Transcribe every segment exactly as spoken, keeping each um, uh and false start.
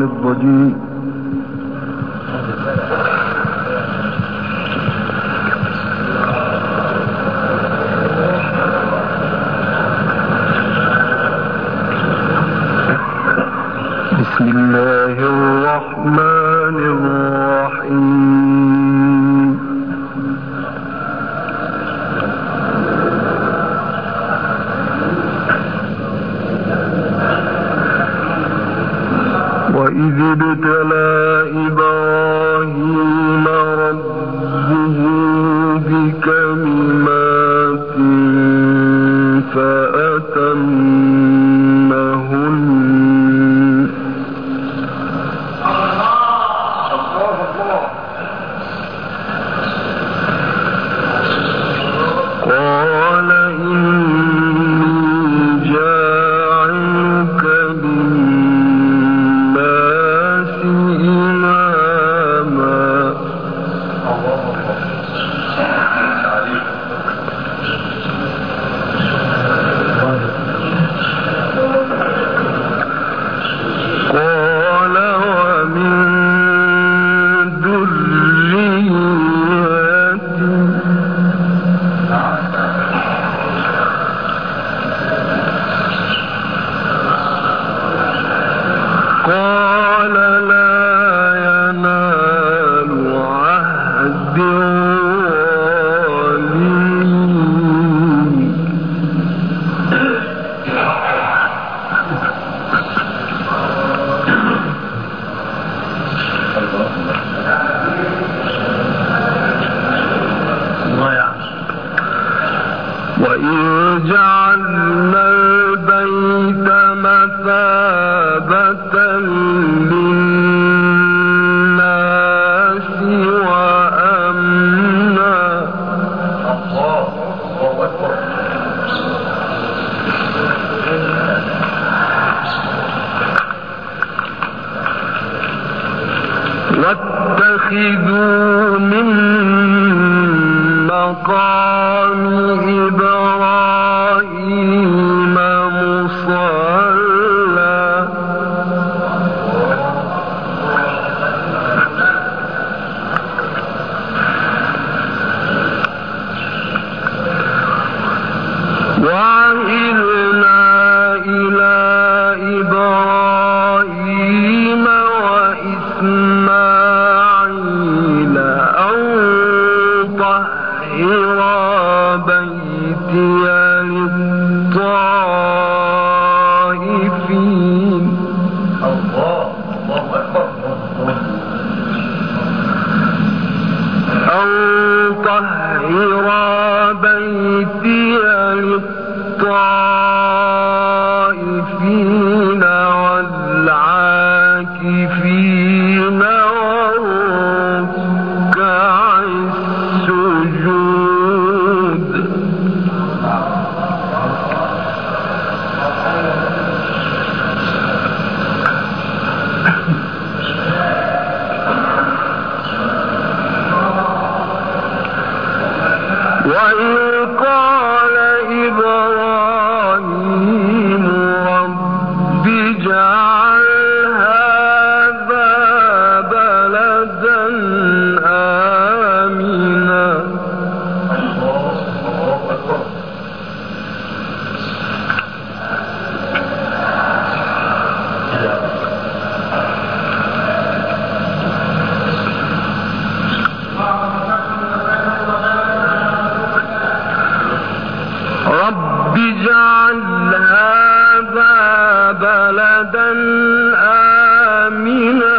الرجيم. بسم الله الرحمن الرحيم. وإذ ابتلى إبراهيم ربه بكلمات فأتمهن قال إني جاعلك للناس إماما قال ومن ذريتي قال لا ينال عهد الظالمين. وإذ جعلنا البيت مثابة للناس وأمنا واتخذوا من مقام إبراهيم مصلى وعهدنا إلى إبراهيم وإسماعيل أن طهر بيتي للطائفين أن طهر بيتي للطائفين والعاكفين والركع السجود. وإذ قال إبراهيم رب اجعل هذا بلدا آمنا رب اجعل هذا بلدا آمنا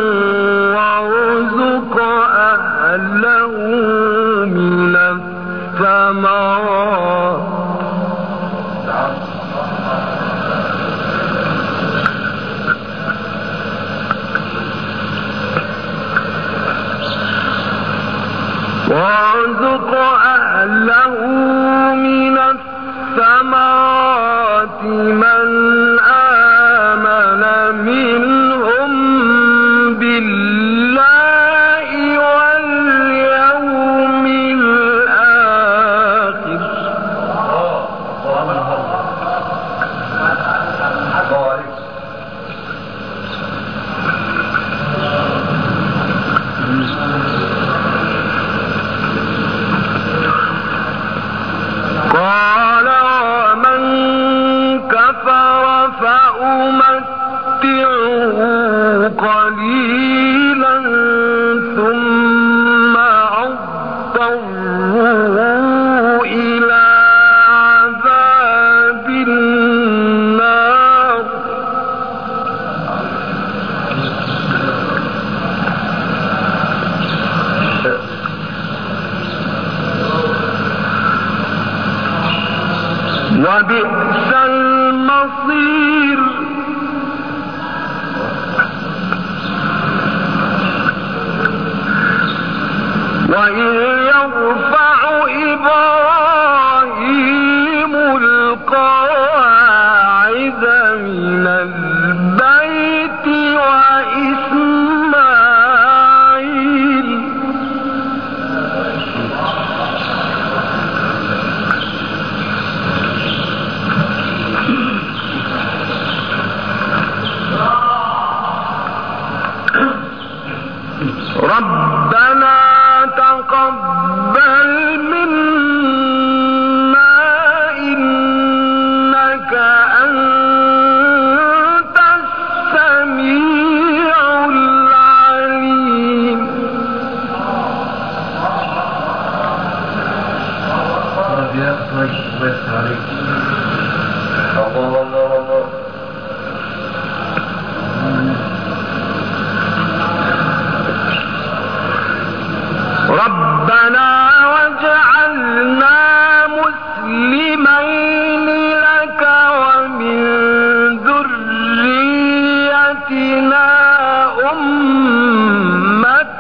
وارزق أهله من الثمرات وارزق أهله من الثمرات من آمن منهم بالله واليوم الآخر. وبئس المصير. وإذ يرفع إبراهيم القواعد من البيت وإسماعيل ربنا تقبل منا إنك أنت السميع العليم. ربنا واجعلنا مسلمين لك ومن ذريتنا أمة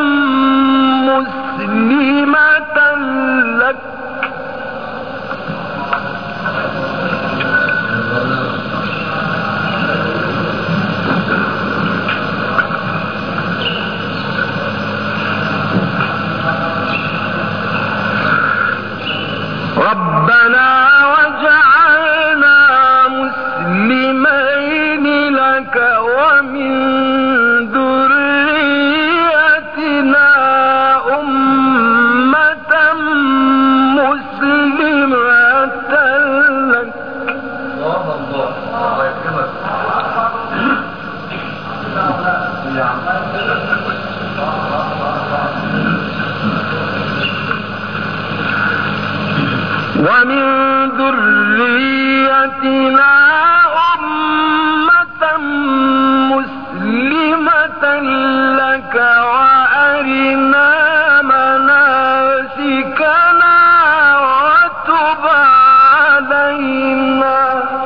مسلمة لك ربنا واجعلنا مسلمين لك ومن ذريتنا أمة مسلمة لك. الله الله الله يكرمك. ومن ذريتنا أمة مسلمة لك وأرنا مناسكنا وتب علينا.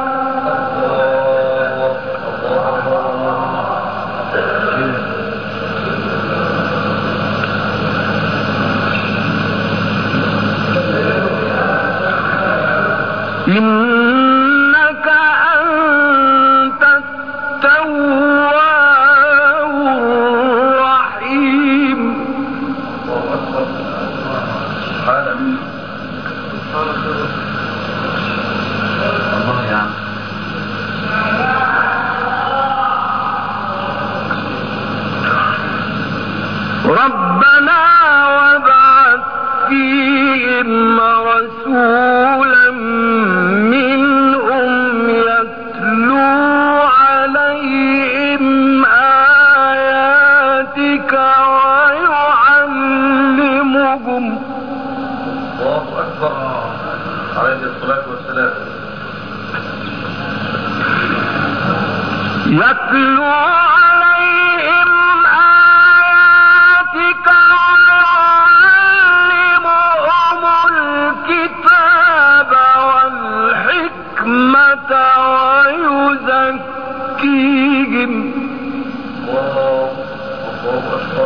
إنك أنت التواب الرحيم. ربنا وابعث فيهم رسولا منهم يتلو عليهم آياتك ويعلمهم. الله أكبر عليه الصلاة والسلام. يتلو عليهم آياتك ويعلمهم الكتاب والحكمة ويزكيهم. الله أكبر.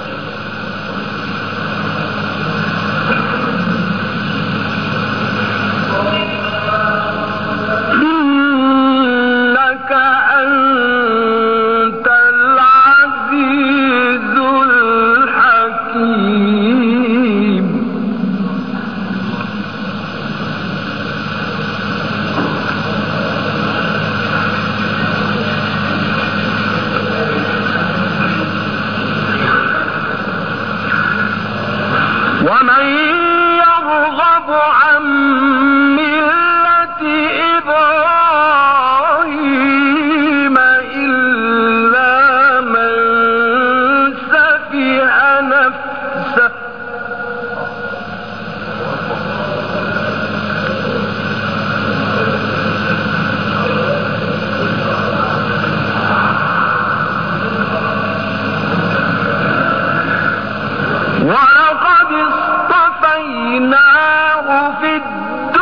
إنك أنت العزيز الحكيم. ومن يرغب عن ملة إبراهيم إلا من سفه نفسه ولقد اصطفيناه في الدنيا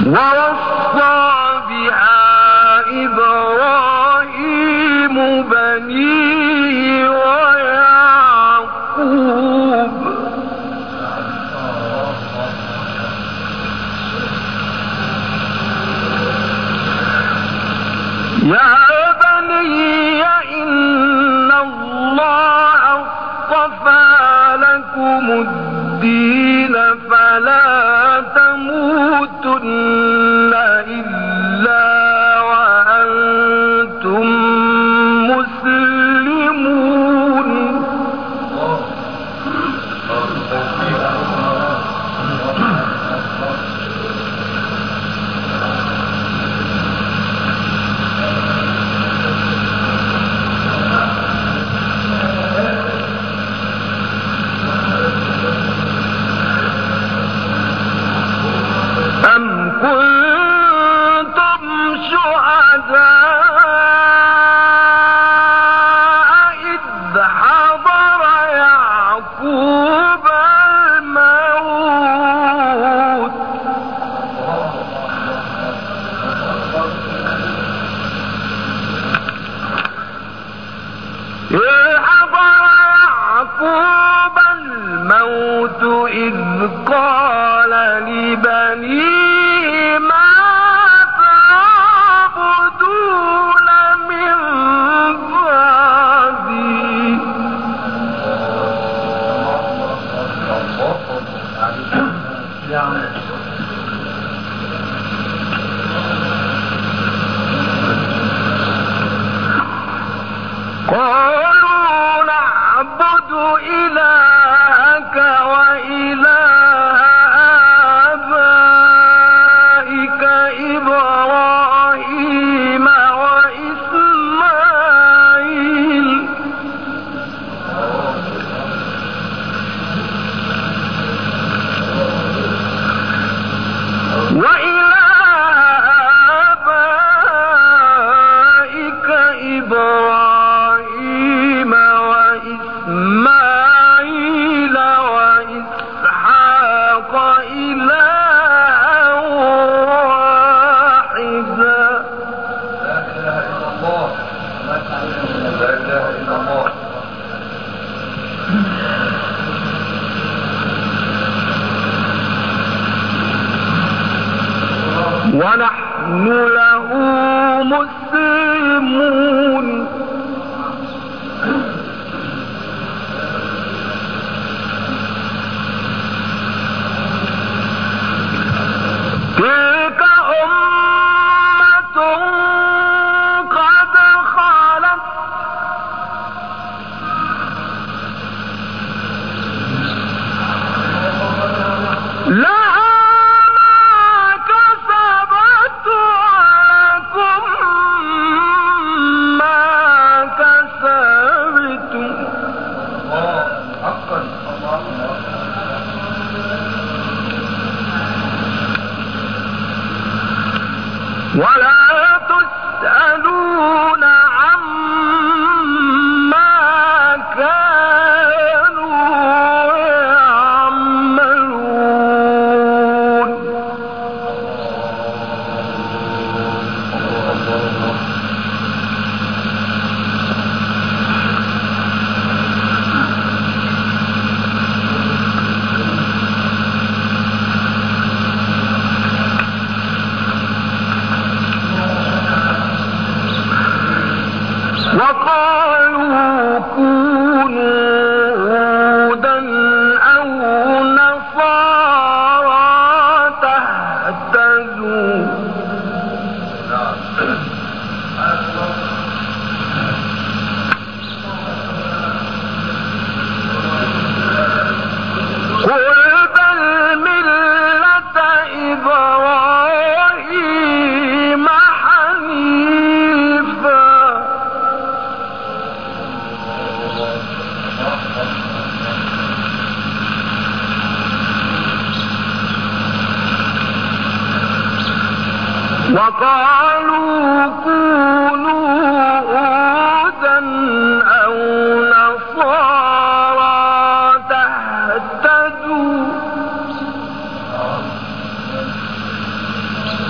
ووصى بها إبراهيم بنيه ويعقوب يا بني إن الله اصطفى لكم الدين فلا تموتن إلا وأنتم مسلمون. أم كنتم شهداء إذ حضر يعقوب الموت إذ حضر يعقوب الموت إذ قال لبنيه ما تعبدون من بعدي قالوا نعبد إلهك وإله آبائك إبراهيم وإسماعيل وإله آبائك إبراهيم وإسماعيل وإسحاق إلها واحدا. لا إله إلا الله. لا إله إلا الله. ونحن له مسلمون. تلك أمة قد خلت لها ما كسبت ولكم ما كسبتم. ولا تسألون عما كانوا يعملون. وقالوا كونوا هودا أو نصارى تهتدوا. قل بل ملة إبراهيم حنيفا وقالوا كونوا هودا أو نصارى تهتدوا.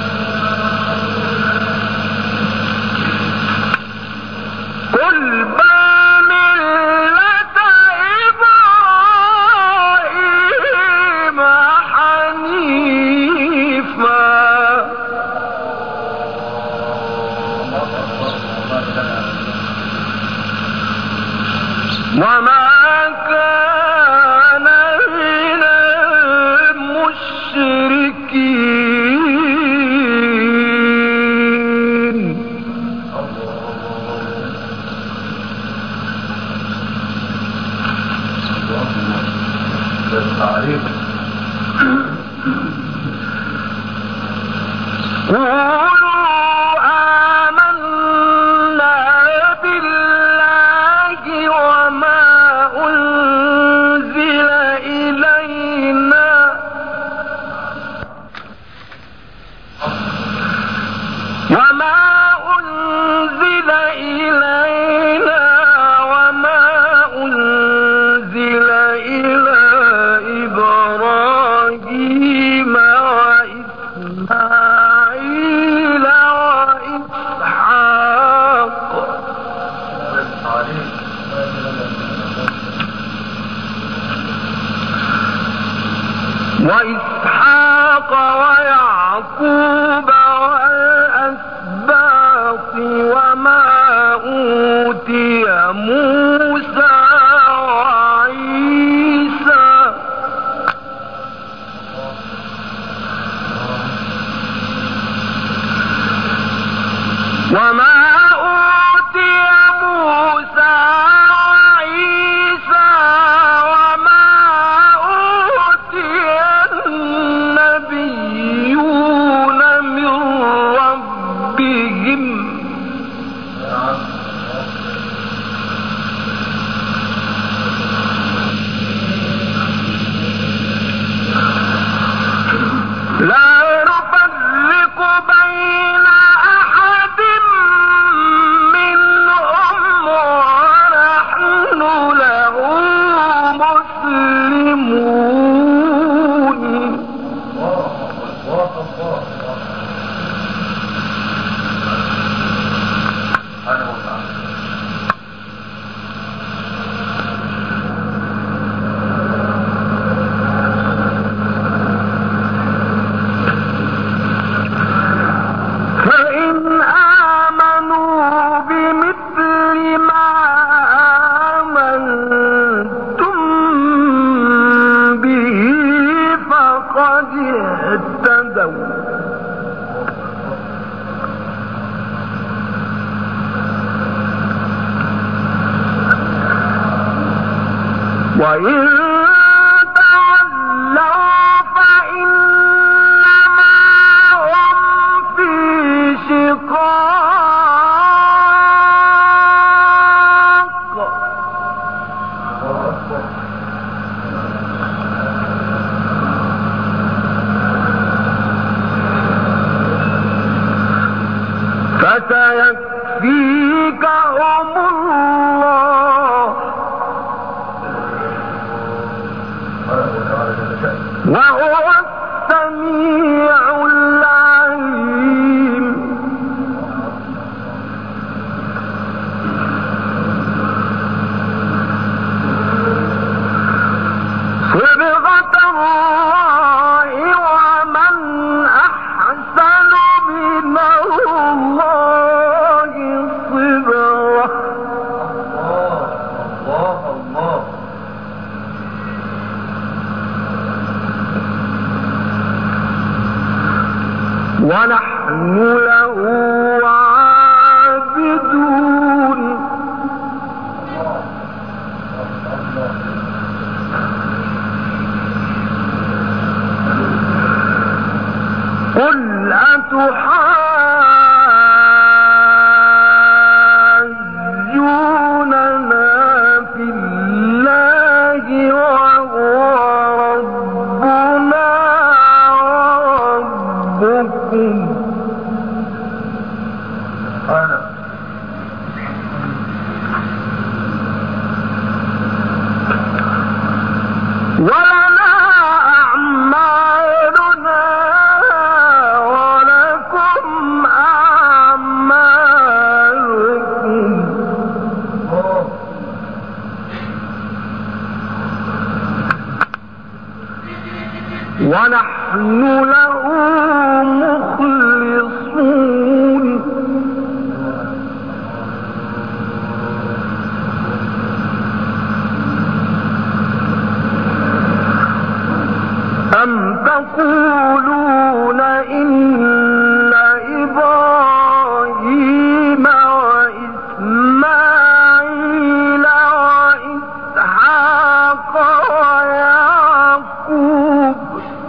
وإسحاق ويعقوب والأسباط وما أوتي موسى وعيسى وما أوتي موسى وعيسى وما أوتي النبيون من ربهم لا نفرق بين أحد منهم ونحن له مسلمون. فإن آمنوا بمثل ما آمنتم به فقد اهتدوا وإن تولوا فإنما هم في شقاق فسيكفيكهم الله وهو السميع العليم. صبغة الله ومن أحسن من الله صبغة. الله الله ونحن له عابدون. قل أتحاجوننا في الله وهو ربنا وربكم أنا ولنا أعمالنا ولكم أعمالكم ونحن له مخلصون. أم تقولون إن إبراهيم وإسماعيل وإسحاق ويعقوب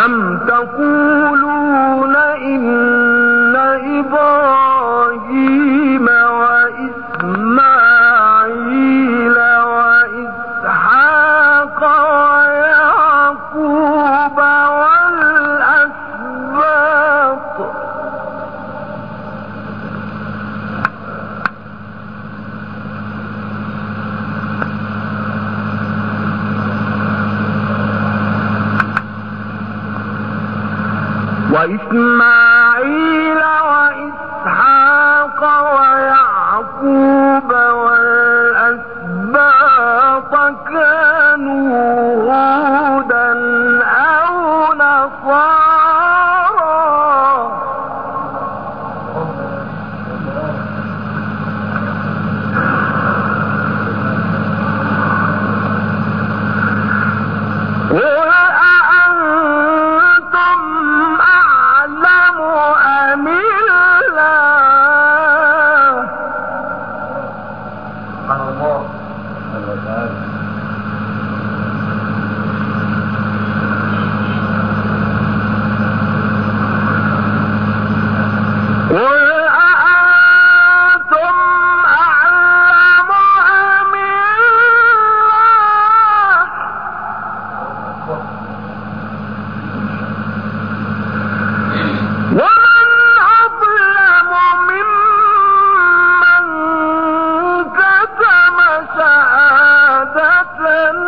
أم تقولون إن إبراهيم وإسماعيل وإسحاق ويعقوب والأسباط وإسماعيل وإسحاق ويعقوب والأسباط كانوا هودا أو نصارى قل أأنتم أعلم أم الله سبحان الله سبحانه وتعالى. قل أأنتم أعلم أم الله ومن أظلم ممن كتم شهادة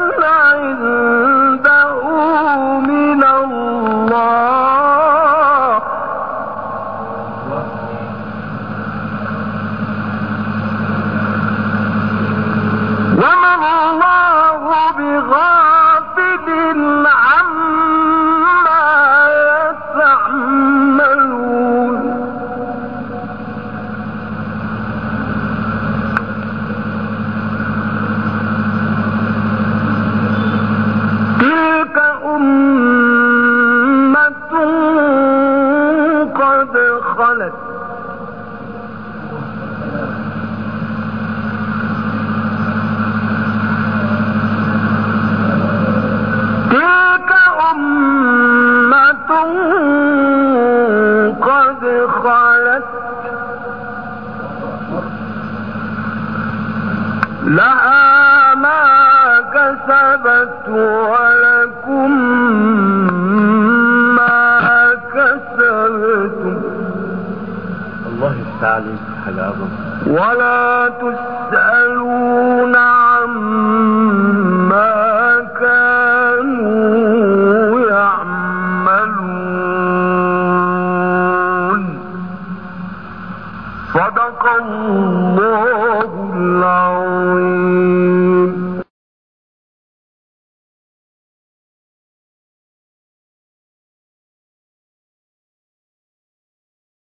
عنده من الله وما الله بغافل عما يتعملون تلك أمة قد خلت تلك أمة قد خلت لها ما كسبت ولكم ما كسبتم الله يستعلي حاجة أعظم. ولا تسألون عما كانوا يعملون صدق الله العظيم.